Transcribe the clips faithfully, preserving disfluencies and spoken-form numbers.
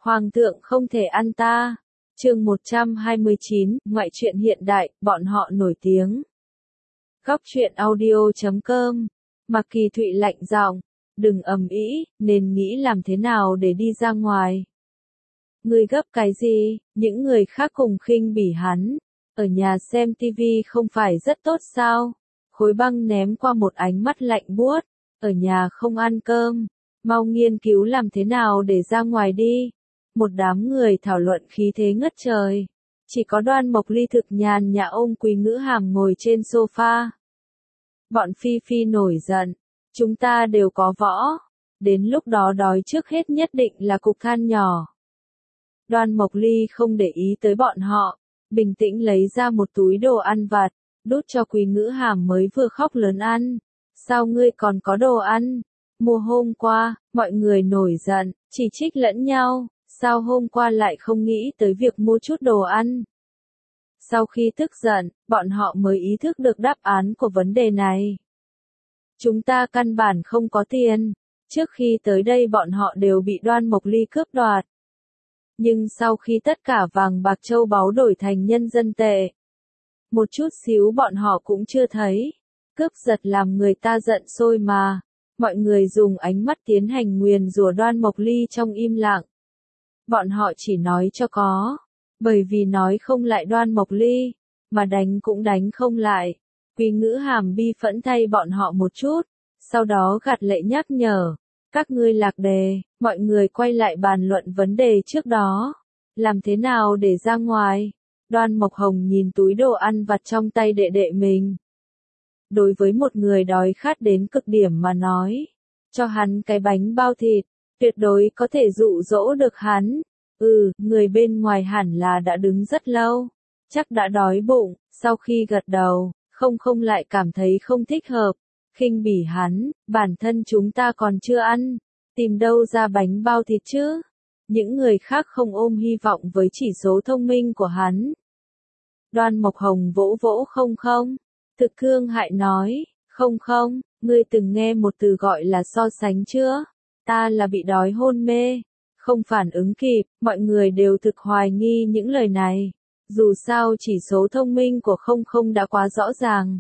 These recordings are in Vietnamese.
Hoàng thượng không thể ăn ta. Chương một trăm hai mươi chín, ngoại truyện hiện đại, bọn họ nổi tiếng. Góc truyện audio chấm com. Mạc Kỳ Thụy lạnh giọng, đừng ầm ĩ, nên nghĩ làm thế nào để đi ra ngoài. Ngươi gấp cái gì? Những người khác cùng khinh bỉ hắn. Ở nhà xem tivi không phải rất tốt sao? Khối băng ném qua một ánh mắt lạnh buốt. Ở nhà không ăn cơm, mau nghiên cứu làm thế nào để ra ngoài đi. Một đám người thảo luận khí thế ngất trời. Chỉ có Đoan Mộc Ly thực nhàn nhã ôm Quý Ngữ Hàm ngồi trên sofa. Bọn Phi Phi nổi giận. Chúng ta đều có võ. Đến lúc đó đói trước hết nhất định là cục than nhỏ. Đoan Mộc Ly không để ý tới bọn họ. Bình tĩnh lấy ra một túi đồ ăn vặt. Đút cho Quý Ngữ Hàm mới vừa khóc lớn ăn. Sao ngươi còn có đồ ăn? Mua hôm qua, mọi người nổi giận, chỉ trích lẫn nhau. Sao hôm qua lại không nghĩ tới việc mua chút đồ ăn? Sau khi tức giận, bọn họ mới ý thức được đáp án của vấn đề này. Chúng ta căn bản không có tiền. Trước khi tới đây bọn họ đều bị Đoan Mộc Ly cướp đoạt. Nhưng sau khi tất cả vàng bạc châu báu đổi thành nhân dân tệ, một chút xíu bọn họ cũng chưa thấy. Cướp giật làm người ta giận sôi mà. Mọi người dùng ánh mắt tiến hành nguyền rủa Đoan Mộc Ly trong im lặng. Bọn họ chỉ nói cho có. Bởi vì nói không lại Đoan Mộc Ly, mà đánh cũng đánh không lại. Quý Ngữ Hàm bi phẫn thay bọn họ một chút. Sau đó gạt lệ nhắc nhở. Các ngươi lạc đề, mọi người quay lại bàn luận vấn đề trước đó. Làm thế nào để ra ngoài? Đoan Mộc Hồng nhìn túi đồ ăn vặt trong tay đệ đệ mình. Đối với một người đói khát đến cực điểm mà nói, cho hắn cái bánh bao thịt, tuyệt đối có thể dụ dỗ được hắn. Ừ, người bên ngoài hẳn là đã đứng rất lâu, chắc đã đói bụng. Sau khi gật đầu, không không lại cảm thấy không thích hợp, khinh bỉ hắn, bản thân chúng ta còn chưa ăn, tìm đâu ra bánh bao thịt chứ. Những người khác không ôm hy vọng với chỉ số thông minh của hắn. Đoan Mộc Hồng vỗ vỗ không không. Thực cương hại nói, không không, ngươi từng nghe một từ gọi là so sánh chưa? Ta là bị đói hôn mê, không phản ứng kịp, mọi người đều thực hoài nghi những lời này. Dù sao chỉ số thông minh của không không đã quá rõ ràng.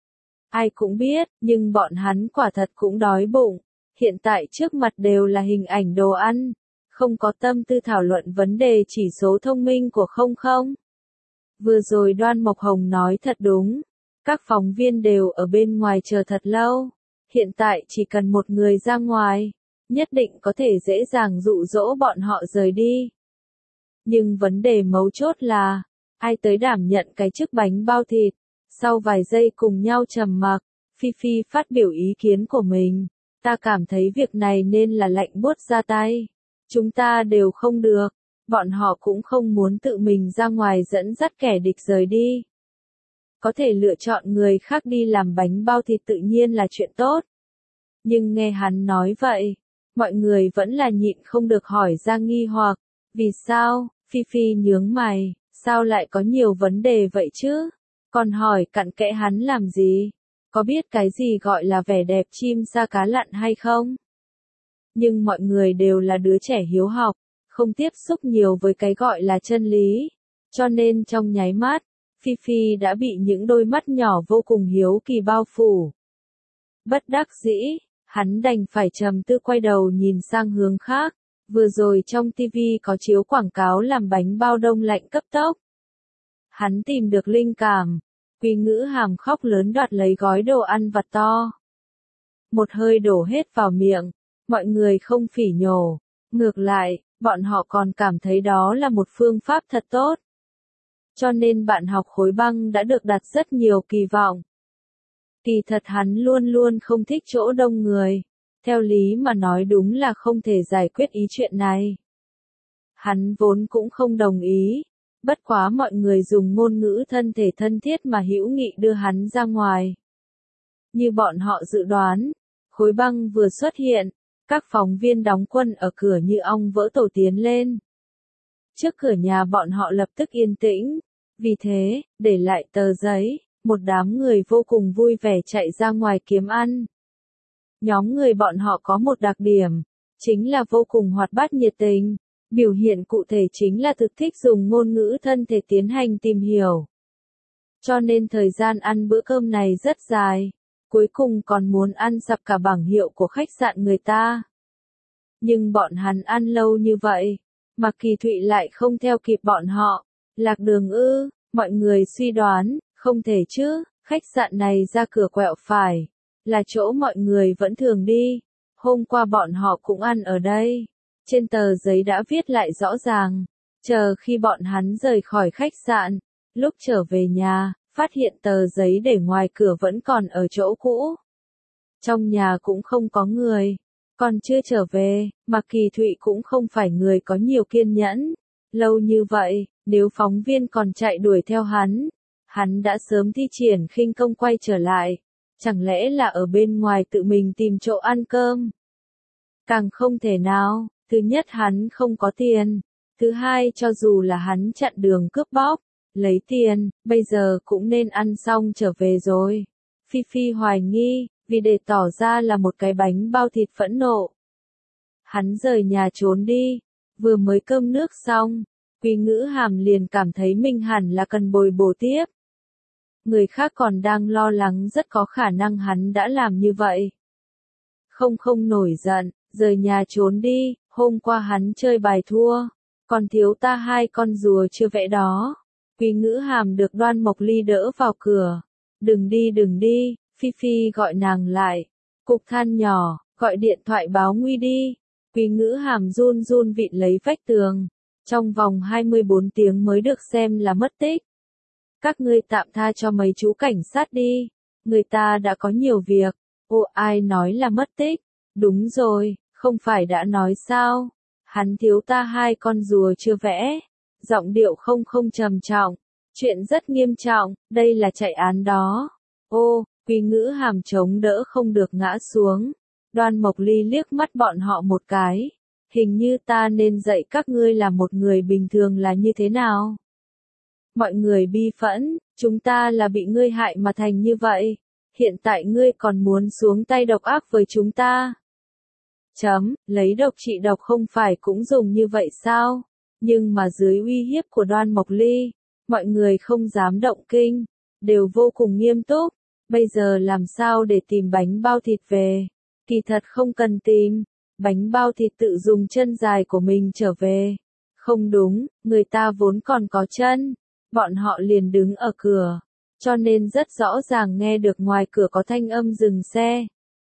Ai cũng biết, nhưng bọn hắn quả thật cũng đói bụng. Hiện tại trước mặt đều là hình ảnh đồ ăn, không có tâm tư thảo luận vấn đề chỉ số thông minh của không không. Vừa rồi Đoan Mộc Hồng nói thật đúng. Các phóng viên đều ở bên ngoài chờ thật lâu. Hiện tại chỉ cần một người ra ngoài, nhất định có thể dễ dàng dụ dỗ bọn họ rời đi. Nhưng vấn đề mấu chốt là, ai tới đảm nhận cái chức bánh bao thịt? Sau vài giây cùng nhau trầm mặc, Phi Phi phát biểu ý kiến của mình. Ta cảm thấy việc này nên là lạnh buốt ra tay. Chúng ta đều không được. Bọn họ cũng không muốn tự mình ra ngoài dẫn dắt kẻ địch rời đi. Có thể lựa chọn người khác đi làm bánh bao thịt tự nhiên là chuyện tốt. Nhưng nghe hắn nói vậy, mọi người vẫn là nhịn không được hỏi ra nghi hoặc. Vì sao? Phi Phi nhướng mày, sao lại có nhiều vấn đề vậy chứ? Còn hỏi cặn kẽ hắn làm gì? Có biết cái gì gọi là vẻ đẹp chim sa cá lặn hay không? Nhưng mọi người đều là đứa trẻ hiếu học, không tiếp xúc nhiều với cái gọi là chân lý. Cho nên trong nháy mắt, Phi Phi đã bị những đôi mắt nhỏ vô cùng hiếu kỳ bao phủ. Bất đắc dĩ, hắn đành phải trầm tư quay đầu nhìn sang hướng khác. Vừa rồi trong tivi có chiếu quảng cáo làm bánh bao đông lạnh cấp tốc. Hắn tìm được linh cảm. Quý Ngữ Hàm khóc lớn đoạt lấy gói đồ ăn vặt to. Một hơi đổ hết vào miệng. Mọi người không phỉ nhổ. Ngược lại, bọn họ còn cảm thấy đó là một phương pháp thật tốt. Cho nên bạn học khối băng đã được đặt rất nhiều kỳ vọng. Kỳ thật hắn luôn luôn không thích chỗ đông người. Theo lý mà nói đúng là không thể giải quyết ý chuyện này. Hắn vốn cũng không đồng ý. Bất quá mọi người dùng ngôn ngữ thân thể thân thiết mà hữu nghị đưa hắn ra ngoài. Như bọn họ dự đoán, khối băng vừa xuất hiện, các phóng viên đóng quân ở cửa như ong vỡ tổ tiến lên. Trước cửa nhà bọn họ lập tức yên tĩnh. Vì thế, để lại tờ giấy, một đám người vô cùng vui vẻ chạy ra ngoài kiếm ăn. Nhóm người bọn họ có một đặc điểm, chính là vô cùng hoạt bát nhiệt tình. Biểu hiện cụ thể chính là thực thích dùng ngôn ngữ thân thể tiến hành tìm hiểu. Cho nên thời gian ăn bữa cơm này rất dài, cuối cùng còn muốn ăn sập cả bảng hiệu của khách sạn người ta. Nhưng bọn hắn ăn lâu như vậy, mà Kỳ Thụy lại không theo kịp bọn họ. Lạc đường ư, mọi người suy đoán, không thể chứ, khách sạn này ra cửa quẹo phải, là chỗ mọi người vẫn thường đi. Hôm qua bọn họ cũng ăn ở đây. Trên tờ giấy đã viết lại rõ ràng, chờ khi bọn hắn rời khỏi khách sạn, lúc trở về nhà, phát hiện tờ giấy để ngoài cửa vẫn còn ở chỗ cũ. Trong nhà cũng không có người, còn chưa trở về, mà Kỳ Thụy cũng không phải người có nhiều kiên nhẫn. Lâu như vậy, nếu phóng viên còn chạy đuổi theo hắn, hắn đã sớm thi triển khinh công quay trở lại. Chẳng lẽ là ở bên ngoài tự mình tìm chỗ ăn cơm? Càng không thể nào, thứ nhất hắn không có tiền, thứ hai cho dù là hắn chặn đường cướp bóc, lấy tiền, bây giờ cũng nên ăn xong trở về rồi. Phi Phi hoài nghi, vì để tỏ ra là một cái bánh bao thịt phẫn nộ. Hắn rời nhà trốn đi, vừa mới cơm nước xong, Quý Ngữ Hàm liền cảm thấy mình hẳn là cần bồi bổ tiếp. Người khác còn đang lo lắng rất có khả năng hắn đã làm như vậy. Không không nổi giận, rời nhà trốn đi, hôm qua hắn chơi bài thua, còn thiếu ta hai con rùa chưa vẽ đó. Quý Ngữ Hàm được Đoan Mộc Ly đỡ vào cửa. Đừng đi đừng đi, Phi Phi gọi nàng lại. Cục than nhỏ, gọi điện thoại báo nguy đi. Quý Ngữ Hàm run run vịn lấy vách tường. Trong vòng hai mươi bốn tiếng mới được xem là mất tích. Các ngươi tạm tha cho mấy chú cảnh sát đi. Người ta đã có nhiều việc. Ô ai nói là mất tích? Đúng rồi, không phải đã nói sao? Hắn thiếu ta hai con rùa chưa vẽ. Giọng điệu không không trầm trọng. Chuyện rất nghiêm trọng, đây là chạy án đó. Ô, Quý Ngữ Hàm chống đỡ không được ngã xuống. Đoan Mộc Ly liếc mắt bọn họ một cái. Hình như ta nên dạy các ngươi là một người bình thường là như thế nào. Mọi người bi phẫn, chúng ta là bị ngươi hại mà thành như vậy. Hiện tại ngươi còn muốn xuống tay độc ác với chúng ta. Chấm, lấy độc trị độc không phải cũng dùng như vậy sao? Nhưng mà dưới uy hiếp của Đoan Mộc Ly, mọi người không dám động kinh, đều vô cùng nghiêm túc. Bây giờ làm sao để tìm bánh bao thịt về? Kỳ thật không cần tìm, bánh bao thịt tự dùng chân dài của mình trở về. Không đúng, người ta vốn còn có chân, bọn họ liền đứng ở cửa, cho nên rất rõ ràng nghe được ngoài cửa có thanh âm dừng xe.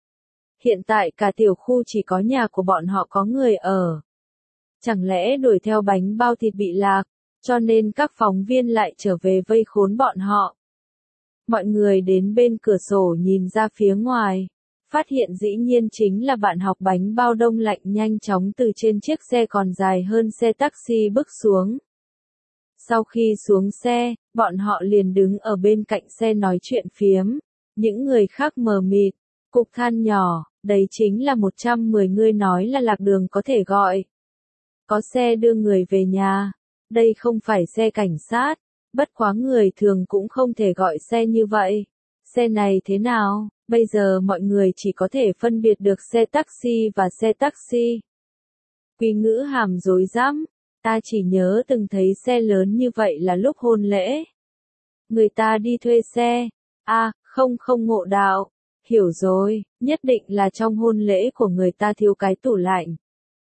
Hiện tại cả tiểu khu chỉ có nhà của bọn họ có người ở. Chẳng lẽ đuổi theo bánh bao thịt bị lạc, cho nên các phóng viên lại trở về vây khốn bọn họ. Mọi người đến bên cửa sổ nhìn ra phía ngoài, phát hiện dĩ nhiên chính là bạn học bánh bao đông lạnh nhanh chóng từ trên chiếc xe còn dài hơn xe taxi bước xuống. Sau khi xuống xe, bọn họ liền đứng ở bên cạnh xe nói chuyện phiếm. Những người khác mờ mịt, cục than nhỏ, đấy chính là một trăm mười người nói là lạc đường có thể gọi. Có xe đưa người về nhà, đây không phải xe cảnh sát, bất quá người thường cũng không thể gọi xe như vậy. Xe này thế nào, bây giờ mọi người chỉ có thể phân biệt được xe taxi và xe taxi. Quý Ngữ Hàm rối rắm, ta chỉ nhớ từng thấy xe lớn như vậy là lúc hôn lễ. Người ta đi thuê xe, à, không không ngộ đạo, hiểu rồi, nhất định là trong hôn lễ của người ta thiếu cái tủ lạnh.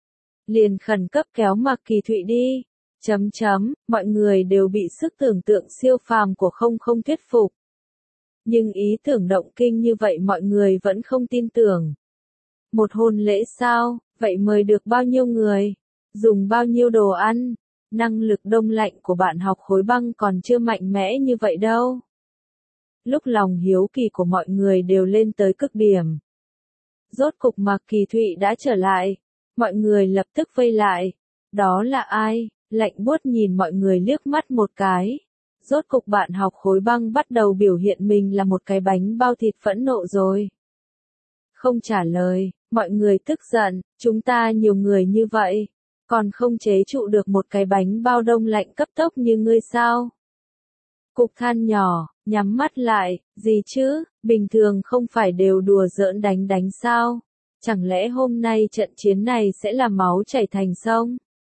Liền khẩn cấp kéo Mạc Kỳ Thụy đi. Chấm chấm, mọi người đều bị sức tưởng tượng siêu phàm của không không thuyết phục. Nhưng ý tưởng động kinh như vậy mọi người vẫn không tin tưởng. Một hôn lễ sao, vậy mời được bao nhiêu người? Dùng bao nhiêu đồ ăn? Năng lực đông lạnh của bạn học khối băng còn chưa mạnh mẽ như vậy đâu. Lúc lòng hiếu kỳ của mọi người đều lên tới cực điểm. Rốt cục Mạc Kỳ Thụy đã trở lại. Mọi người lập tức vây lại. Đó là ai? Lạnh buốt nhìn mọi người liếc mắt một cái. Rốt cục bạn học khối băng bắt đầu biểu hiện mình là một cái bánh bao thịt phẫn nộ rồi. Không trả lời, mọi người tức giận, chúng ta nhiều người như vậy, còn không chế trụ được một cái bánh bao đông lạnh cấp tốc như ngươi sao? Cục than nhỏ, nhắm mắt lại, gì chứ, bình thường không phải đều đùa giỡn đánh đánh sao? Chẳng lẽ hôm nay trận chiến này sẽ là máu chảy thành sông?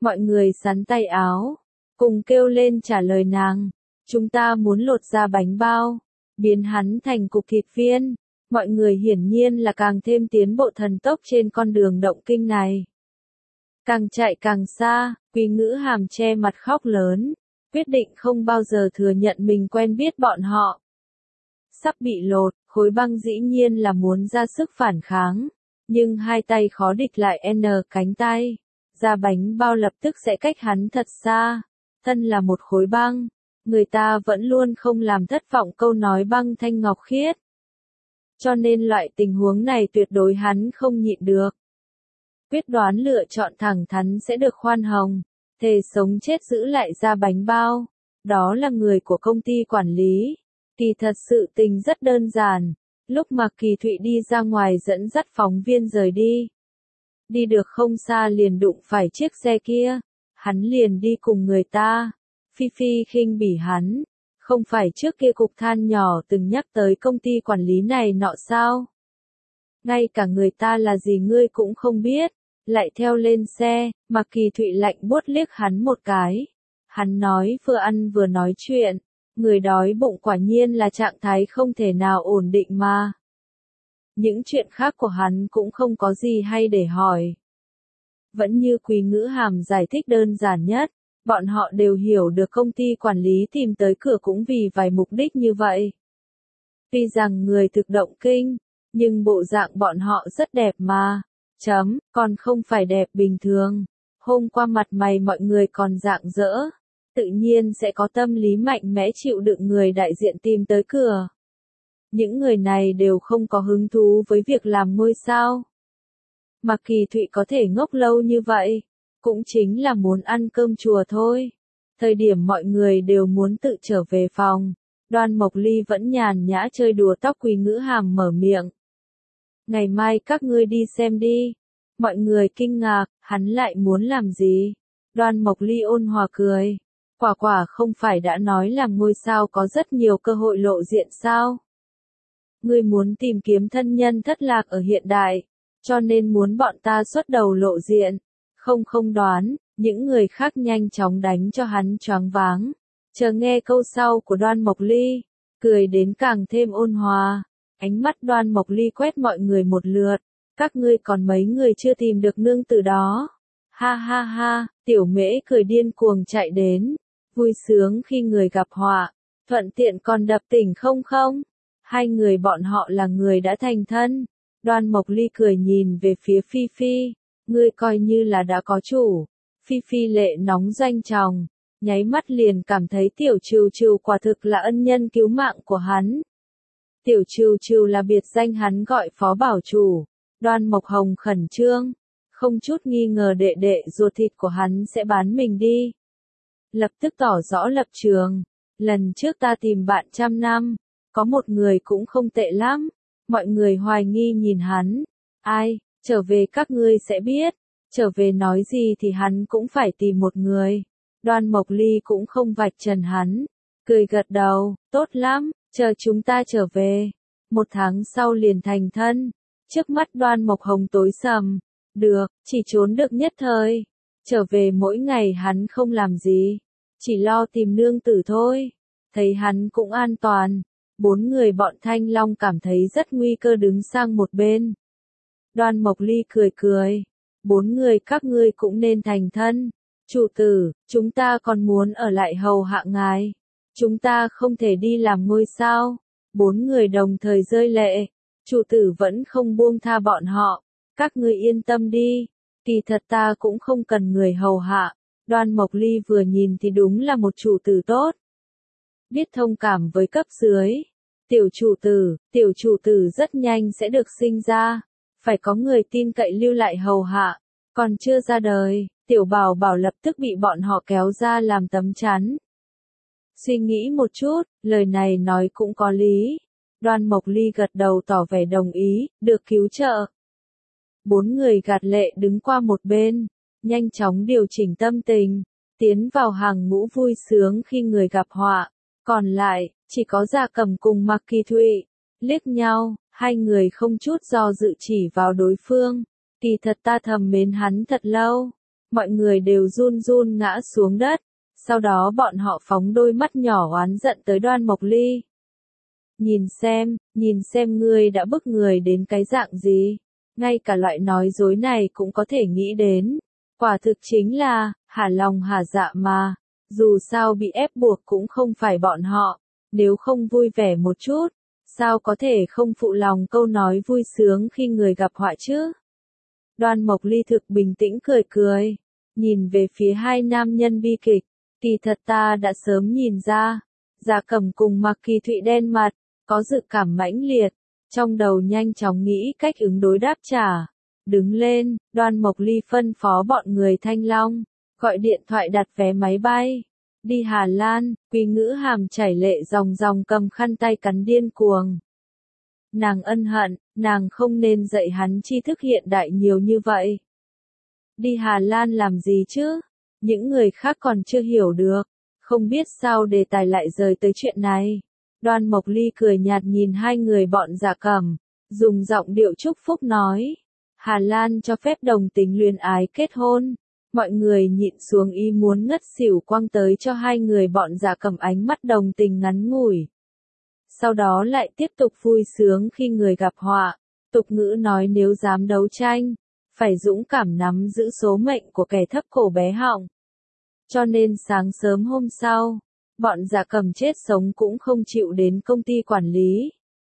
Mọi người sắn tay áo, cùng kêu lên trả lời nàng. Chúng ta muốn lột ra bánh bao, biến hắn thành cục thịt viên. Mọi người hiển nhiên là càng thêm tiến bộ thần tốc trên con đường động kinh này. Càng chạy càng xa, Quý Ngữ Hàm che mặt khóc lớn, quyết định không bao giờ thừa nhận mình quen biết bọn họ. Sắp bị lột, Khối Băng dĩ nhiên là muốn ra sức phản kháng, nhưng hai tay khó địch lại n cánh tay, ra bánh bao lập tức sẽ cách hắn thật xa. Thân là một khối băng, người ta vẫn luôn không làm thất vọng câu nói băng thanh ngọc khiết. Cho nên loại tình huống này tuyệt đối hắn không nhịn được. Quyết đoán lựa chọn thẳng thắn sẽ được khoan hồng, thề sống chết giữ lại ra bánh bao. Đó là người của công ty quản lý. Kỳ thật sự tình rất đơn giản. Lúc mà Kỳ Thụy đi ra ngoài dẫn dắt phóng viên rời đi. Đi được không xa liền đụng phải chiếc xe kia. Hắn liền đi cùng người ta. Phi Phi khinh bỉ hắn. Không phải trước kia cục than nhỏ từng nhắc tới công ty quản lý này nọ sao? Ngay cả người ta là gì ngươi cũng không biết. Lại theo lên xe, mà Kỳ Thụy lạnh buốt liếc hắn một cái. Hắn nói vừa ăn vừa nói chuyện. Người đói bụng quả nhiên là trạng thái không thể nào ổn định mà. Những chuyện khác của hắn cũng không có gì hay để hỏi. Vẫn như Quý Ngữ Hàm giải thích đơn giản nhất, bọn họ đều hiểu được công ty quản lý tìm tới cửa cũng vì vài mục đích như vậy. Tuy rằng người thực động kinh, nhưng bộ dạng bọn họ rất đẹp mà. Chấm, còn không phải đẹp bình thường. Hôm qua mặt mày mọi người còn rạng rỡ. Tự nhiên sẽ có tâm lý mạnh mẽ chịu đựng người đại diện tìm tới cửa. Những người này đều không có hứng thú với việc làm ngôi sao. Mà Kỳ Thụy có thể ngốc lâu như vậy, cũng chính là muốn ăn cơm chùa thôi. Thời điểm mọi người đều muốn tự trở về phòng, Đoan Mộc Ly vẫn nhàn nhã chơi đùa tóc. Quý Ngữ Hàm mở miệng. Ngày mai các ngươi đi xem đi. Mọi người kinh ngạc, hắn lại muốn làm gì? Đoan Mộc Ly ôn hòa cười. Quả quả không phải đã nói làm ngôi sao có rất nhiều cơ hội lộ diện sao? Ngươi muốn tìm kiếm thân nhân thất lạc ở hiện đại, cho nên muốn bọn ta xuất đầu lộ diện. Không không đoán, những người khác nhanh chóng đánh cho hắn choáng váng. Chờ nghe câu sau của Đoan Mộc Ly, cười đến càng thêm ôn hòa. Ánh mắt Đoan Mộc Ly quét mọi người một lượt. Các ngươi còn mấy người chưa tìm được nương tử đó? Ha ha ha, Tiểu Mễ cười điên cuồng chạy đến. Vui sướng khi người gặp họa, thuận tiện còn đập tỉnh không không? Hai người bọn họ là người đã thành thân. Đoan Mộc Ly cười nhìn về phía Phi Phi. Ngươi coi như là đã có chủ. Phi Phi lệ nóng doanh tròng. Nháy mắt liền cảm thấy Tiểu Trừu Trừu quả thực là ân nhân cứu mạng của hắn. Tiểu Trừu Trừu là biệt danh hắn gọi phó bảo chủ. Đoan Mộc Hồng khẩn trương. Không chút nghi ngờ đệ đệ ruột thịt của hắn sẽ bán mình đi. Lập tức tỏ rõ lập trường. Lần trước ta tìm bạn trăm năm, có một người cũng không tệ lắm. Mọi người hoài nghi nhìn hắn. Ai, trở về các ngươi sẽ biết. Trở về nói gì thì hắn cũng phải tìm một người. Đoan Mộc Ly cũng không vạch trần hắn. Cười gật đầu, tốt lắm, chờ chúng ta trở về. Một tháng sau liền thành thân. Trước mắt Đoan Mộc Hồng tối sầm. Được, chỉ trốn được nhất thời. Trở về mỗi ngày hắn không làm gì. Chỉ lo tìm nương tử thôi. Thấy hắn cũng an toàn. Bốn người bọn Thanh Long cảm thấy rất nguy cơ đứng sang một bên. Đoan Mộc Ly cười cười. Bốn người các ngươi cũng nên thành thân. Chủ tử, chúng ta còn muốn ở lại hầu hạ ngài. Chúng ta không thể đi làm ngôi sao. Bốn người đồng thời rơi lệ. Chủ tử vẫn không buông tha bọn họ. Các ngươi yên tâm đi. Kỳ thật ta cũng không cần người hầu hạ. Đoan Mộc Ly vừa nhìn thì đúng là một chủ tử tốt. Biết thông cảm với cấp dưới. Tiểu chủ tử, tiểu chủ tử rất nhanh sẽ được sinh ra. Phải có người tin cậy lưu lại hầu hạ. Còn chưa ra đời, tiểu bảo bảo lập tức bị bọn họ kéo ra làm tấm chắn. Suy nghĩ một chút, lời này nói cũng có lý. Đoan Mộc Ly gật đầu tỏ vẻ đồng ý, được cứu trợ. Bốn người gạt lệ đứng qua một bên, nhanh chóng điều chỉnh tâm tình, tiến vào hàng ngũ vui sướng khi người gặp họa. Còn lại, chỉ có Gia Cẩm cùng Mạc Kỳ Thụy. Liếc nhau, hai người không chút do dự chỉ vào đối phương. Kỳ thật ta thầm mến hắn thật lâu. mọi người đều run run ngã xuống đất, sau đó bọn họ phóng đôi mắt nhỏ oán giận tới Đoan Mộc Ly. Nhìn xem, nhìn xem ngươi đã bức người đến cái dạng gì, ngay cả loại nói dối này cũng có thể nghĩ đến. Quả thực chính là, hả lòng hả dạ mà, dù sao bị ép buộc cũng không phải bọn họ, nếu không vui vẻ một chút, sao có thể không phụ lòng câu nói vui sướng khi người gặp họa chứ? Đoan Mộc Ly thực bình tĩnh cười cười, nhìn về phía hai nam nhân bi kịch, kỳ thật ta đã sớm nhìn ra, Dạ Cẩm cùng Mạc Kỳ Thụy đen mặt, có dự cảm mãnh liệt, trong đầu nhanh chóng nghĩ cách ứng đối đáp trả. Đứng lên, Đoan Mộc Ly phân phó bọn người Thanh Long, gọi điện thoại đặt vé máy bay, đi Hà Lan. Quý Ngữ Hàm chảy lệ ròng ròng cầm khăn tay cắn điên cuồng. Nàng ân hận, nàng không nên dạy hắn tri thức hiện đại nhiều như vậy. Đi Hà Lan làm gì chứ? Những người khác còn chưa hiểu được, không biết sao đề tài lại rời tới chuyện này. Đoan Mộc Ly cười nhạt nhìn hai người bọn Dạ Cẩm, dùng giọng điệu chúc phúc nói. Hà Lan cho phép đồng tính luyến ái kết hôn. Mọi người nhịn xuống ý muốn ngất xỉu quăng tới cho hai người bọn Dạ Cẩm ánh mắt đồng tình ngắn ngủi. Sau đó lại tiếp tục vui sướng khi người gặp họa. Tục ngữ nói nếu dám đấu tranh, phải dũng cảm nắm giữ số mệnh của kẻ thấp cổ bé họng. Cho nên sáng sớm hôm sau, bọn Dạ Cẩm chết sống cũng không chịu đến công ty quản lý.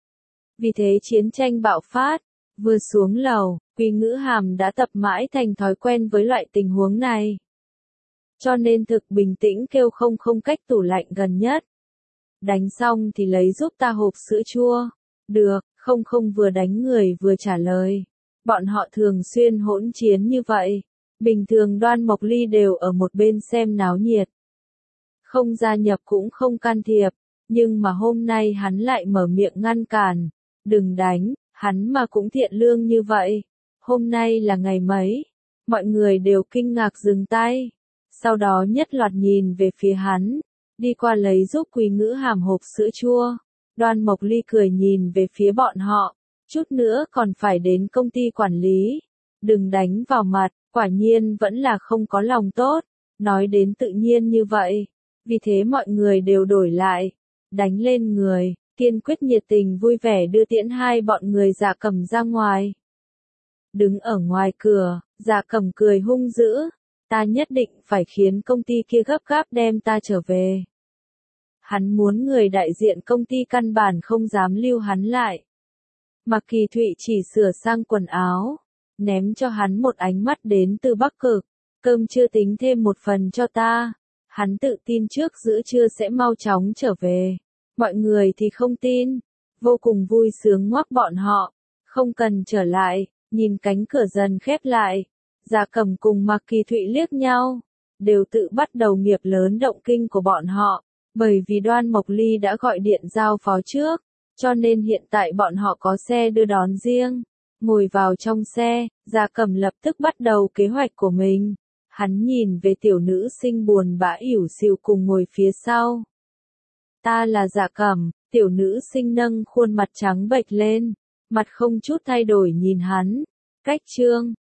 Vì thế chiến tranh bạo phát, vừa xuống lầu, Quý Ngữ Hàm đã tập mãi thành thói quen với loại tình huống này. Cho nên thực bình tĩnh kêu không không cách tủ lạnh gần nhất. Đánh xong thì lấy giúp ta hộp sữa chua. Được, không không vừa đánh người vừa trả lời. Bọn họ thường xuyên hỗn chiến như vậy. Bình thường Đoan Mộc Ly đều ở một bên xem náo nhiệt. Không gia nhập cũng không can thiệp, nhưng mà hôm nay hắn lại mở miệng ngăn cản. Đừng đánh, hắn mà cũng thiện lương như vậy. Hôm nay là ngày mấy? Mọi người đều kinh ngạc dừng tay. Sau đó nhất loạt nhìn về phía hắn. Đi qua lấy giúp Quý Ngữ Hàm hộp sữa chua. Đoan Mộc Ly cười nhìn về phía bọn họ. Chút nữa còn phải đến công ty quản lý. Đừng đánh vào mặt, quả nhiên vẫn là không có lòng tốt. Nói đến tự nhiên như vậy. Vì thế mọi người đều đổi lại. Đánh lên người, kiên quyết nhiệt tình vui vẻ đưa tiễn hai bọn người Dạ Cẩm ra ngoài. Đứng ở ngoài cửa, Dạ Cẩm cười hung dữ. Ta nhất định phải khiến công ty kia gấp gáp đem ta trở về. Hắn muốn người đại diện công ty căn bản không dám lưu hắn lại. Mạc Kỳ Thụy chỉ sửa sang quần áo, ném cho hắn một ánh mắt đến từ Bắc Cực. Cơm chưa tính thêm một phần cho ta. Hắn tự tin trước giữa trưa sẽ mau chóng trở về. Mọi người thì không tin. Vô cùng vui sướng ngoắc bọn họ. Không cần trở lại, nhìn cánh cửa dần khép lại. Dạ Cẩm cùng Mạc Kỳ Thụy liếc nhau. Đều tự bắt đầu nghiệp lớn động kinh của bọn họ. Bởi vì Đoan Mộc Ly đã gọi điện giao phó trước. Cho nên hiện tại bọn họ có xe đưa đón riêng. Ngồi vào trong xe, Dạ Cẩm lập tức bắt đầu kế hoạch của mình. Hắn nhìn về tiểu nữ sinh buồn bã ỉu xìu cùng ngồi phía sau. Ta là Dạ Cẩm, tiểu nữ sinh nâng khuôn mặt trắng bệch lên, mặt không chút thay đổi nhìn hắn. Cách chương